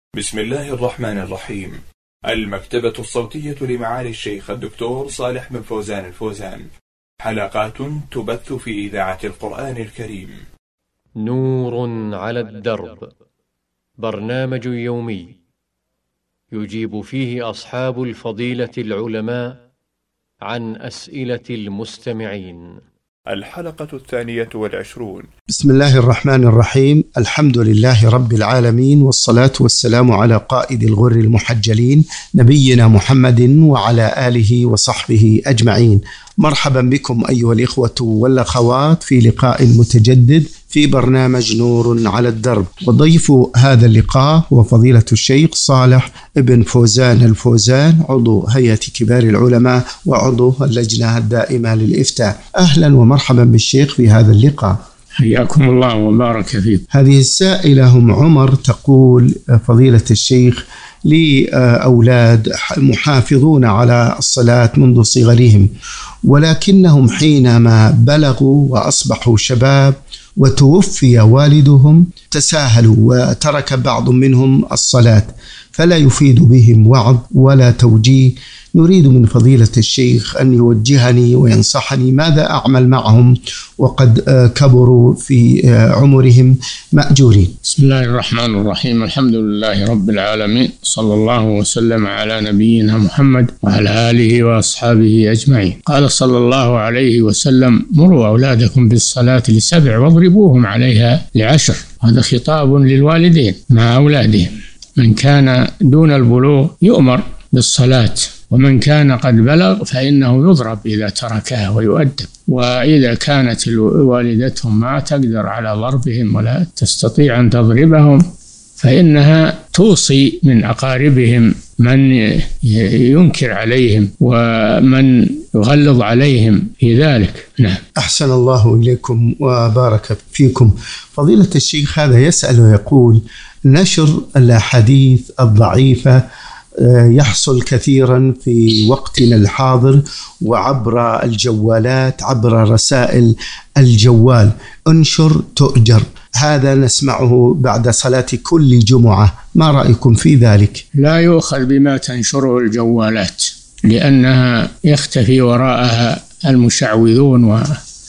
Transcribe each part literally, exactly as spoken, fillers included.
بسم الله الرحمن الرحيم. المكتبة الصوتية لمعالي الشيخ الدكتور صالح بن فوزان الفوزان، حلقات تبث في إذاعة القرآن الكريم. نور على الدرب، برنامج يومي يجيب فيه أصحاب الفضيلة العلماء عن أسئلة المستمعين. الحلقة الثانية والعشرون. بسم الله الرحمن الرحيم. الحمد لله رب العالمين، والصلاة والسلام على قائد الغر المحجلين نبينا محمد وعلى آله وصحبه أجمعين. مرحبا بكم أيها الإخوة والأخوات في لقاء متجدد في برنامج نور على الدرب، وضيف هذا اللقاء هو فضيلة الشيخ صالح بن فوزان الفوزان، عضو هيئة كبار العلماء وعضو اللجنة الدائمة للإفتاء. أهلا ومرحبا بالشيخ في هذا اللقاء. حياكم الله وبارك فيكم. هذه السائلة هم عمر تقول: فضيلة الشيخ، لي أولاد محافظون على الصلاة منذ صغرهم، ولكنهم حينما بلغوا وأصبحوا شباب وتوفي والدهم تساهلوا وترك بعض منهم الصلاة، فلا يفيد بهم وعظ ولا توجيه. نريد من فضيلة الشيخ أن يوجهني وينصحني ماذا أعمل معهم وقد كبروا في عمرهم مأجورين. بسم الله الرحمن الرحيم. الحمد لله رب العالمين، صلى الله وسلم على نبينا محمد وعلى آله وأصحابه أجمعين. قال صلى الله عليه وسلم: مروا أولادكم بالصلاة لسبع واضربوهم عليها لعشر. هذا خطاب للوالدين مع أولادهم. من كان دون البلوغ يؤمر بالصلاة، ومن كان قد بلغ فإنه يضرب إذا تركها ويؤدب. وإذا كانت والدتهم ما تقدر على ضربهم ولا تستطيع أن تضربهم فإنها توصي من أقاربهم من ينكر عليهم ومن يغلظ عليهم في ذلك. نعم. أحسن الله إليكم وبارك فيكم. فضيلة الشيخ هذا يسأل ويقول: نشر الأحاديث الضعيفة يحصل كثيرا في وقتنا الحاضر وعبر الجوالات، عبر رسائل الجوال، انشر تؤجر. هذا نسمعه بعد صلاة كل جمعة، ما رأيكم في ذلك؟ لا يؤخذ بما تنشره الجوالات، لأنها يختفي وراءها المشعوذون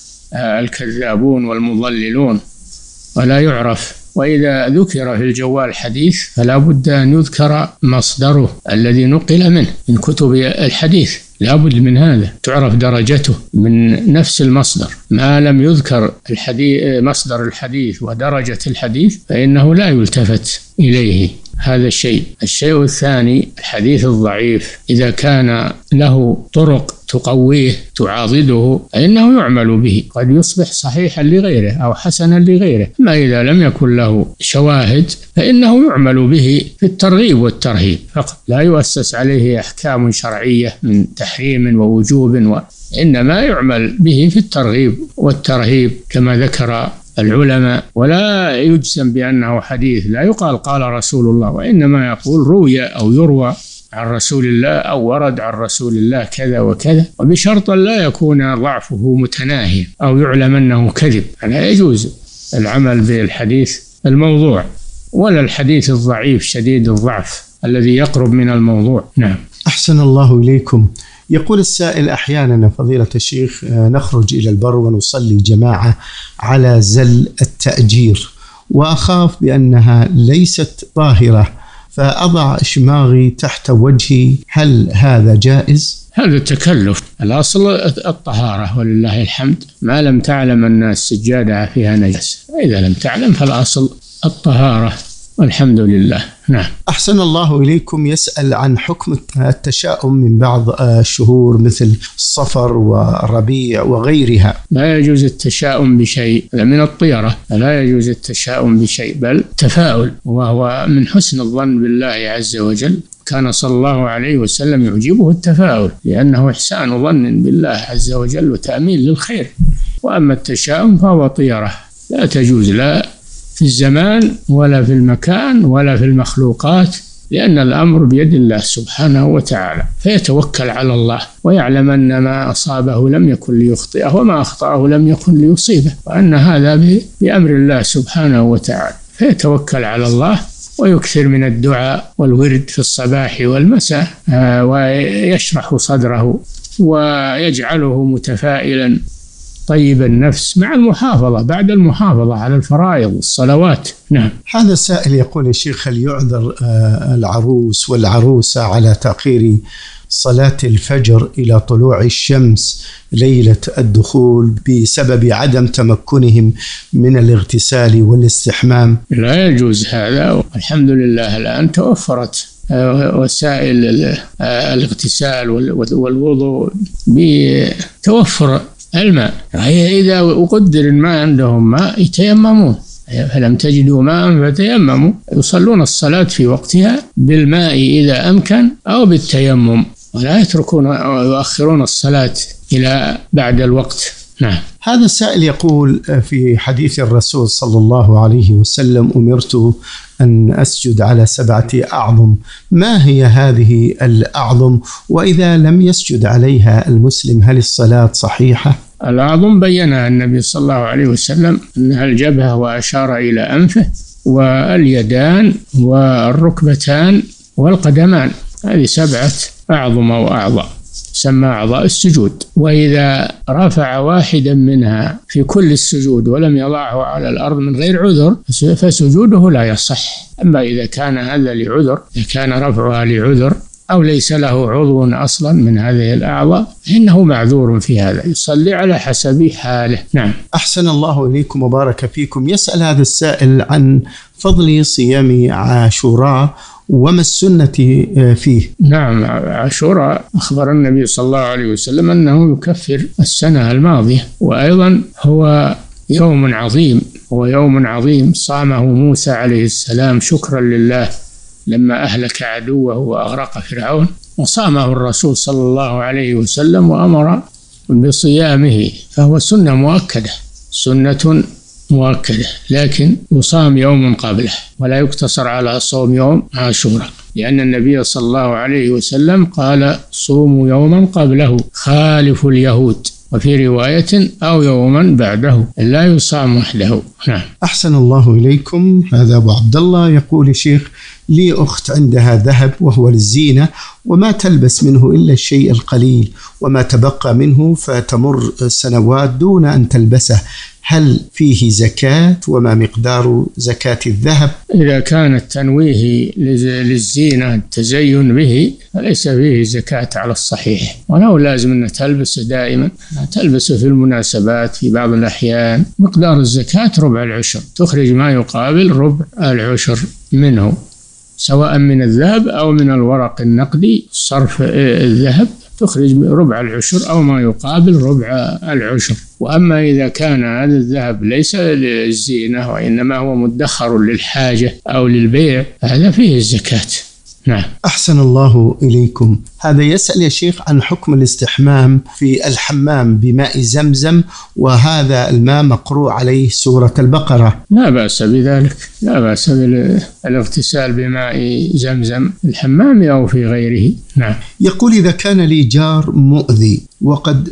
والكذابون والمضللون ولا يعرف. وإذا ذكر في الجوال حديث فلا بد أن يذكر مصدره الذي نقل منه من كتب الحديث، لا بد من هذا، تعرف درجته من نفس المصدر. ما لم يذكر الحديث مصدر الحديث ودرجة الحديث فإنه لا يلتفت إليه. هذا الشيء. الشيء الثاني: الحديث الضعيف إذا كان له طرق تقويه تعاضده فإنه يعمل به، قد يصبح صحيحا لغيره أو حسنا لغيره. ما إذا لم يكن له شواهد فإنه يعمل به في الترغيب والترهيب فقط، لا يؤسس عليه أحكام شرعية من تحريم ووجوب، وإنما يعمل به في الترغيب والترهيب كما ذكر العلماء. ولا يجزم بأنه حديث، لا يقال قال رسول الله، وإنما يقول روي أو يروى عن رسول الله أو ورد عن رسول الله كذا وكذا، وبشرط لا يكون ضعفه متناهي أو يعلم أنه كذب. لا يجوز العمل بالحديث الموضوع ولا الحديث الضعيف شديد الضعف الذي يقرب من الموضوع. نعم. أحسن الله إليكم. يقول السائل: أحيانا فضيلة الشيخ نخرج إلى البر ونصلي جماعة على زل التأجير، وأخاف بأنها ليست طاهرة، فأضع شماغي تحت وجهي، هل هذا جائز؟ هذا تكلف. الأصل الطهارة ولله الحمد، ما لم تعلم أن السجادة فيها نجس. إذا لم تعلم فالأصل الطهارة والحمد لله. نعم. أحسن الله إليكم. يسأل عن حكم التشاؤم من بعض الشهور مثل الصفر والربيع وغيرها. لا يجوز التشاؤم بشيء، من الطيرة لا يجوز التشاؤم بشيء، بل تفاؤل، وهو من حسن الظن بالله عز وجل. كان صلى الله عليه وسلم يعجبه التفاؤل، لأنه إحسان ظن بالله عز وجل وتأمين للخير. وأما التشاؤم فهو طيرة، لا تجوز لا في الزمان ولا في المكان ولا في المخلوقات، لأن الأمر بيد الله سبحانه وتعالى، فيتوكل على الله ويعلم أن ما أصابه لم يكن ليخطئه وما أخطأه لم يكن ليصيبه، وأن هذا بأمر الله سبحانه وتعالى، فيتوكل على الله ويكثر من الدعاء والورد في الصباح والمساء، ويشرح صدره ويجعله متفائلا طيب النفس مع المحافظة بعد المحافظة على الفرائض والصلوات. نعم. هذا السائل يقول: يا شيخ، هل يعذر العروس والعروسة على تأخير صلاة الفجر إلى طلوع الشمس ليلة الدخول بسبب عدم تمكنهم من الاغتسال والاستحمام؟ لا يجوز هذا، الحمد لله الآن توفرت وسائل الاغتسال والوضوء بتوفر الماء. إذا قدر ما عندهم ماء يتيممون، فلم تجدوا ماء فتيمموا، يصلون الصلاة في وقتها بالماء إذا أمكن أو بالتيمم، ولا يتركون ويؤخرون الصلاة إلى بعد الوقت. نعم. هذا السائل يقول: في حديث الرسول صلى الله عليه وسلم أمرت أن أسجد على سبعة أعظم، ما هي هذه الأعظم؟ وإذا لم يسجد عليها المسلم هل الصلاة صحيحة؟ الأعظم بينها النبي صلى الله عليه وسلم أنها الجبهة وأشار إلى أنفه واليدان والركبتان والقدمان، هذه سبعة أعظم أو أعضاء سمى أعضاء السجود. وإذا رفع واحدا منها في كل السجود ولم يضعه على الأرض من غير عذر فسجوده لا يصح. أما إذا كان هذا لعذر، إذا كان رفعها لعذر أو ليس له عضو أصلا من هذه الأعضاء إنه معذور في هذا، يصلي على حسب حاله. نعم. أحسن الله إليكم وبارك فيكم. يسأل هذا السائل عن فضل صيام عاشوراء وما السنة فيه؟ نعم، عاشوراء أخبر النبي صلى الله عليه وسلم أنه يكفر السنة الماضية، وأيضا هو يوم عظيم، هو يوم عظيم صامه موسى عليه السلام شكرا لله لما أهلك عدوه وأغرق فرعون، وصامه الرسول صلى الله عليه وسلم وأمر بصيامه، فهو سنة مؤكدة، سنة مؤكدة، لكن يصام يوم قبله ولا يقتصر على صوم يوم عاشوراء، لأن النبي صلى الله عليه وسلم قال: صوموا يوما قبله خالف اليهود، وفي رواية أو يوما بعده، لا يصام وحده. نعم. أحسن الله إليكم. هذا أبو عبد الله يقول: شيخ، لي أخت عندها ذهب وهو للزينة وما تلبس منه إلا الشيء القليل، وما تبقى منه فتمر سنوات دون أن تلبسه، هل فيه زكاة؟ وما مقدار زكاة الذهب؟ إذا كان التنويه للزينة التزين به فليس فيه زكاة على الصحيح، ولو لازم أن تلبس دائما، تلبسه في المناسبات في بعض الأحيان. مقدار الزكاة ربع العشر، تخرج ما يقابل ربع العشر منه، سواء من الذهب أو من الورق النقدي. صرف الذهب تخرج ربع العشر أو ما يقابل ربع العشر. وأما إذا كان هذا الذهب ليس للزينة وإنما هو مدخر للحاجة أو للبيع هذا فيه الزكاة. نعم. أحسن الله إليكم. هذا يسأل يا شيخ عن حكم الاستحمام في الحمام بماء زمزم، وهذا الماء مقروء عليه سورة البقرة. لا بأس بذلك، لا بأس بالاغتسال بماء زمزم في الحمام أو في غيره. نعم. يقول: إذا كان لي جار مؤذي وقد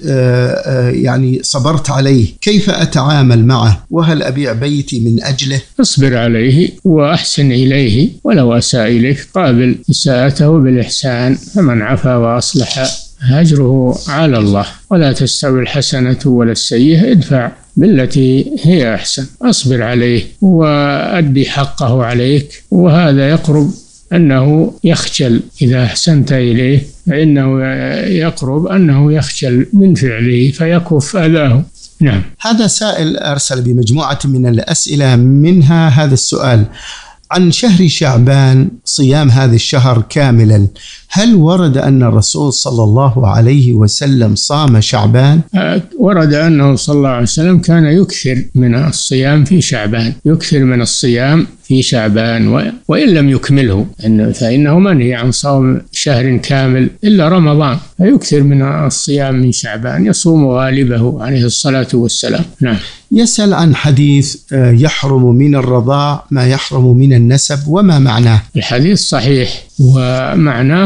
يعني صبرت عليه، كيف أتعامل معه؟ وهل أبيع بيتي من أجله؟ اصبر عليه وأحسن إليه، ولو أساء إليك قابل إساءته بالإحسان، فمن عفا وأصلح أجره على الله. ولا تستوي الحسنة ولا السيئة، ادفع بالتي هي أحسن، أصبر عليه وأدي حقه عليك، وهذا يقرب أنه يخجل إذا أحسنت إليه، فإنه يقرب أنه يخجل من فعله فيكف أذاه. نعم. هذا سائل أرسل بمجموعة من الأسئلة، منها هذا السؤال عن شهر شعبان، صيام هذا الشهر كاملا، هل ورد أن الرسول صلى الله عليه وسلم صام شعبان؟ ورد أنه صلى الله عليه وسلم كان يكثر من الصيام في شعبان، يكثر من الصيام في شعبان وإن لم يكمله، فإنه منهي عن صوم شهر كامل إلا رمضان، فيكثر من الصيام من شعبان، يصوم غالبه عليه الصلاة والسلام. نعم. يسأل عن حديث يحرم من الرضاع ما يحرم من النسب، وما معناه؟ الحديث صحيح، ومعناه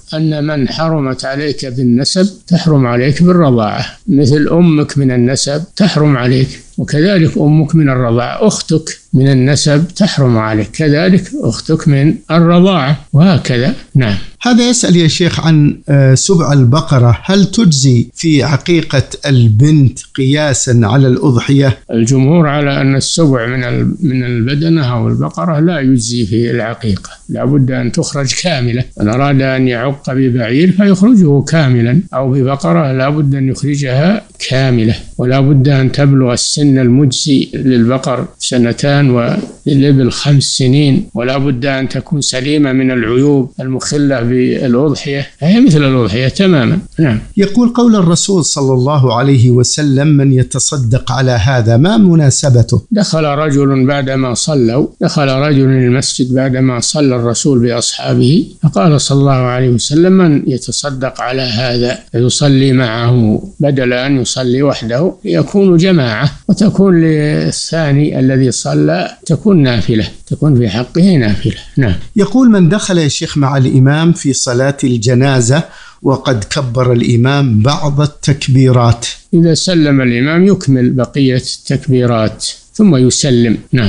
أن من حرمت عليك بالنسب تحرم عليك بالرضاعة، مثل أمك من النسب تحرم عليك، وكذلك أمك من الرضاعة، أختك من النسب تحرم عليك، كذلك أختك من الرضاعة، وهكذا. نعم. هذا يسأل يا شيخ عن سبع البقرة، هل تجزي في عقيقة البنت قياسا على الأضحية؟ الجمهور على أن السبع من من البدنة أو البقرة لا يجزي في العقيقة، لا بد أن تخرج كاملة. من أراد أن يعق ببعير فيخرجه كاملا، أو ببقرة لا بد أن يخرجها كاملة، ولا بد أن تبلغ السن المجزي للبقر سنتان وللإبل خمس سنين، ولا بد أن تكون سليمة من العيوب المخلة بالأضحية، هي مثل الأضحية تماما. نعم. يقول قول الرسول صلى الله عليه وسلم من يتصدق على هذا، ما مناسبته؟ دخل رجل بعدما صلوا دخل رجل المسجد بعدما صلى الرسول بأصحابه، فقال صلى الله عليه وسلم من يتصدق على هذا يصلي معه، بدل أن يصلي وحده يكون جماعة، وتكون للثاني الذي صلى تكون نافلة، تكون في حقه نافلة. نعم. يقول من دخل يا شيخ مع الإمام في صلاة الجنازة وقد كبر الإمام بعض التكبيرات، إذا سلم الإمام يكمل بقية التكبيرات ثم يسلم. نعم.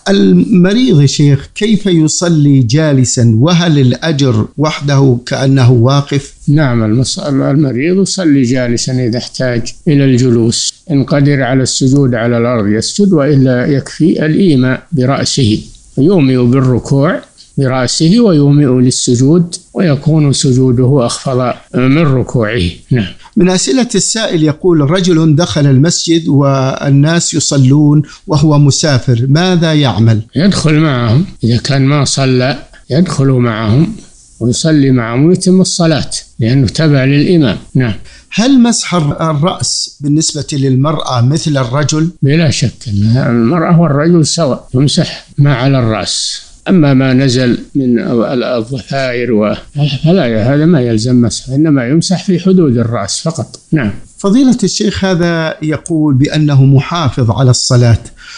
المريض يا شيخ كيف يصلي جالسا، وهل الأجر وحده كأنه واقف؟ نعم، المريض يصلي جالسا إذا احتاج إلى الجلوس، إن قدر على السجود على الأرض يسجد، وإلا يكفي الإيماء برأسه، يومئ بالركوع برأسه ويومئ للسجود، ويكون سجوده أخفض من ركوعه. نعم. من أسئلة السائل يقول رجل دخل المسجد والناس يصلون وهو مسافر، ماذا يعمل؟ يدخل معهم، إذا كان ما صلى يدخل معهم ويصلي معهم ويتم الصلاة لأنه تبع للإمام. نعم. هل مسح الرأس بالنسبة للمرأة مثل الرجل؟ بلا شك أن المرأة والرجل سواء، يمسح ما على الرأس، أما ما نزل من الضفائر فلا، هذا ما يلزم مسح، إنما يمسح في حدود الرأس فقط. نعم. فضيلة الشيخ هذا يقول بأنه محافظ على الصلاة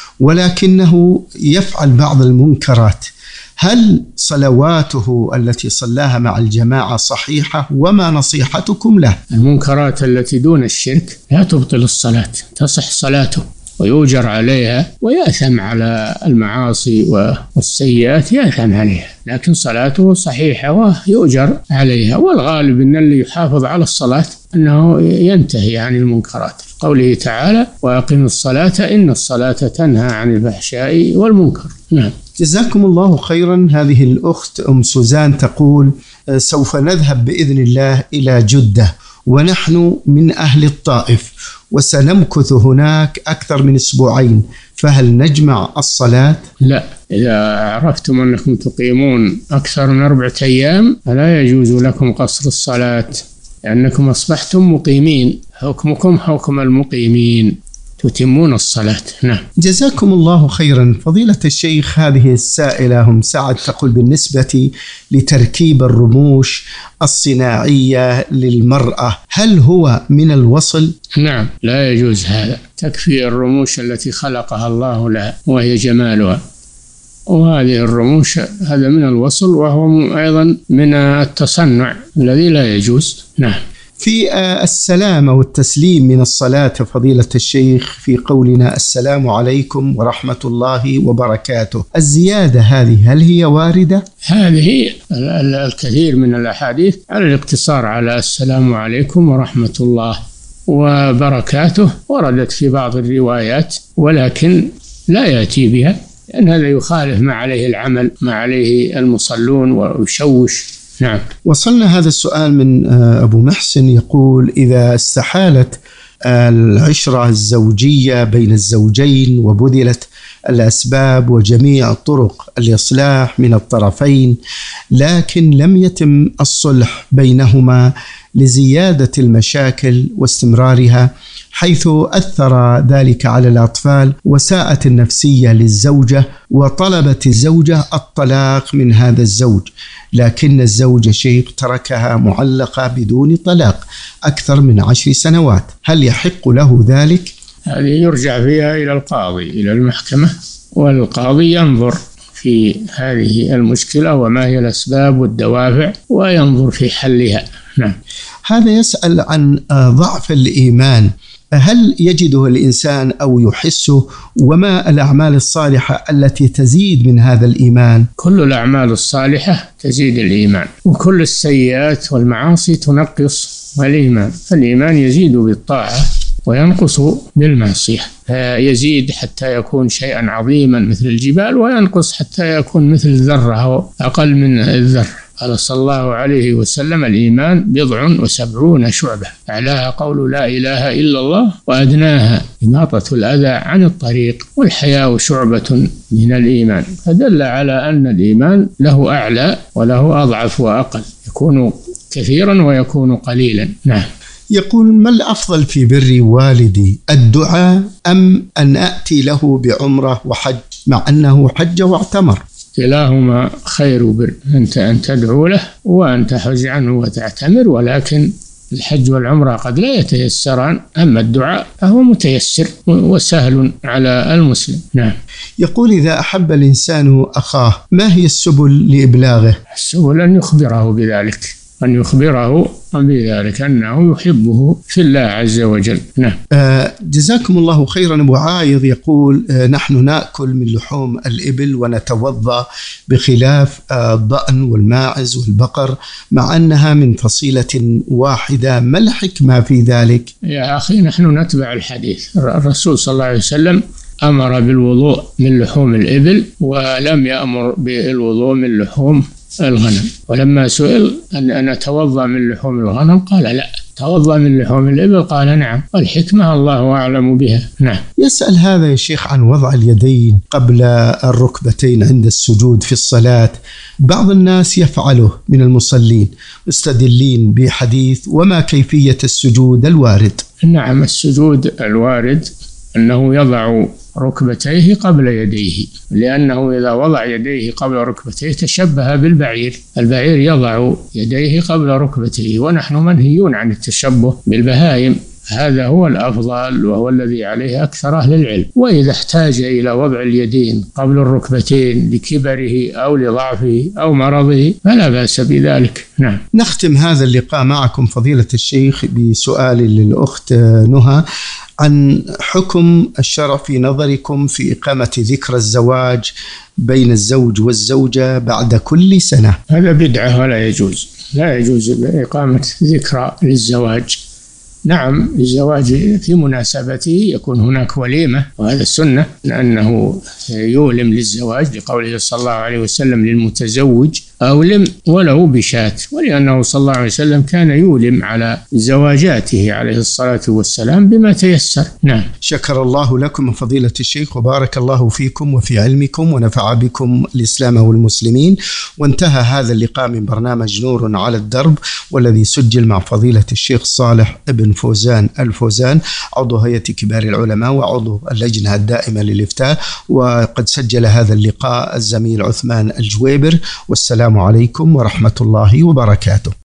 ولكنه يفعل بعض المنكرات، هل صلواته التي صلاها مع الجماعة صحيحة، وما نصيحتكم له؟ المنكرات التي دون الشرك لا تبطل الصلاة، تصح صلاته ويؤجر عليها، ويأثم على المعاصي والسيئات يأثم عليها، لكن صلاته صحيحة ويؤجر عليها. والغالب أن اللي يحافظ على الصلاة أنه ينتهي عن المنكرات، قوله تعالى وأقم الصلاة إن الصلاة تنهى عن الفحشاء والمنكر. نعم. جزاكم الله خيرا. هذه الأخت أم سوزان تقول سوف نذهب بإذن الله إلى جدة، ونحن من أهل الطائف، وسنمكث هناك أكثر من أسبوعين، فهل نجمع الصلاة؟ لا، إذا عرفتم أنكم تقيمون أكثر من أربعة أيام فلا يجوز لكم قصر الصلاة، لأنكم أصبحتم مقيمين، حكمكم حكم المقيمين، تتمون الصلاة. نعم. جزاكم الله خيرا. فضيلة الشيخ هذه السائلة هم سعد تقول بالنسبة لتركيب الرموش الصناعية للمرأة هل هو من الوصل؟ نعم، لا يجوز هذا، تكفي الرموش التي خلقها الله لها وهي جمالها، وهذه الرموش هذا من الوصل، وهو أيضا من التصنع الذي لا يجوز. نعم. في السلام والتسليم من الصلاة فضيلة الشيخ في قولنا السلام عليكم ورحمة الله وبركاته، الزيادة هذه هل هي واردة؟ هذه الكثير من الأحاديث على الاقتصار على السلام عليكم ورحمة الله وبركاته، وردت في بعض الروايات ولكن لا يأتي بها، لأن هذا يخالف ما عليه العمل، ما عليه المصلون، ويشوش. نعم. وصلنا هذا السؤال من أبو محسن يقول إذا استحالت العشرة الزوجية بين الزوجين وبذلت الأسباب وجميع طرق الإصلاح من الطرفين، لكن لم يتم الصلح بينهما لزيادة المشاكل واستمرارها، حيث أثر ذلك على الأطفال وساءت النفسية للزوجة، وطلبت الزوجة الطلاق من هذا الزوج، لكن الزوج شيخ تركها معلقة بدون طلاق أكثر من عشر سنوات، هل يحق له ذلك؟ هذه يرجع فيها إلى القاضي، إلى المحكمة، والقاضي ينظر في هذه المشكلة وما هي الأسباب والدوافع وينظر في حلها. نعم. هذا يسأل عن ضعف الإيمان، هل يجده الإنسان أو يحسه؟ وما الأعمال الصالحة التي تزيد من هذا الإيمان؟ كل الأعمال الصالحة تزيد الإيمان، وكل السيئات والمعاصي تنقص الإيمان. فالإيمان يزيد بالطاعة وينقص بالمعصية، يزيد حتى يكون شيئا عظيما مثل الجبال، وينقص حتى يكون مثل الذرة أو أقل من الذرة. قال صلى الله عليه وسلم: الإيمان بضع وسبعون شعبة، أعلاها قول لا إله إلا الله، وأدناها إماطة الأذى عن الطريق، والحياء شعبة من الإيمان. فدل على أن الإيمان له أعلى وله أضعف وأقل، يكون كثيرا ويكون قليلا. نعم. يقول: ما الأفضل في بر والدي، الدعاء أم أن أأتي له بعمرة وحج مع أنه حج واعتمر؟ كلاهما خير بر، أنت أن تدعو له وأن تحج عنه وتعتمر، ولكن الحج والعمرة قد لا يتيسران، أما الدعاء فهو متيسر وسهل على المسلم. نعم. يقول: إذا أحب الإنسان أخاه ما هي السبل لإبلاغه؟ السبل أن يخبره بذلك، أن يخبره بذلك أنه يحبه في الله عز وجل. نعم. آه جزاكم الله خيرا. أبو عايض يقول: آه نحن نأكل من لحوم الإبل ونتوضأ بخلاف آه الضأن والماعز والبقر مع أنها من فصيلة واحدة، ما الحكمة في ذلك؟ يا أخي، نحن نتبع الحديث. الرسول صلى الله عليه وسلم أمر بالوضوء من لحوم الإبل ولم يأمر بالوضوء من لحوم الغنم. ولما سئل أن نتوضأ من لحوم الغنم قال لا، توضأ من لحوم الإبل قال نعم، والحكمة الله أعلم بها. نعم. يسأل هذا يا شيخ عن وضع اليدين قبل الركبتين عند السجود في الصلاة. بعض الناس يفعله من المصلين مستدلين بحديث وما كيفية السجود الوارد. نعم، السجود الوارد أنه يضع ركبتيه قبل يديه، لأنه إذا وضع يديه قبل ركبتيه تشبه بالبعير. البعير يضع يديه قبل ركبتيه، ونحن منهيون عن التشبه بالبهائم. هذا هو الأفضل وهو الذي عليه أكثر أهل العلم. وإذا احتاج إلى وضع اليدين قبل الركبتين لكبره أو لضعفه أو مرضه فلا بأس بذلك. نعم. نختم هذا اللقاء معكم فضيلة الشيخ بسؤال للأخت نهى عن حكم الشرع في نظركم في إقامة ذكرى الزواج بين الزوج والزوجة بعد كل سنة. هذا بدعة ولا يجوز، لا يجوز إقامة ذكرى للزواج. نعم، الزواج في مناسبته يكون هناك وليمة، وهذا السنة، لأنه يولم للزواج لقوله صلى الله عليه وسلم: للمتزوج أولم ولو بشاة، ولأنه صلى الله عليه وسلم كان يولم على زواجاته عليه الصلاة والسلام بما تيسر. نعم. شكر الله لكم فضيلة الشيخ، وبارك الله فيكم وفي علمكم، ونفع بكم الإسلام والمسلمين. وانتهى هذا اللقاء من برنامج نور على الدرب، والذي سجل مع فضيلة الشيخ صالح ابن فوزان الفوزان، عضو هيئة كبار العلماء وعضو اللجنة الدائمة للإفتاء. وقد سجل هذا اللقاء الزميل عثمان الجويبر. والسلام عليكم ورحمة الله وبركاته.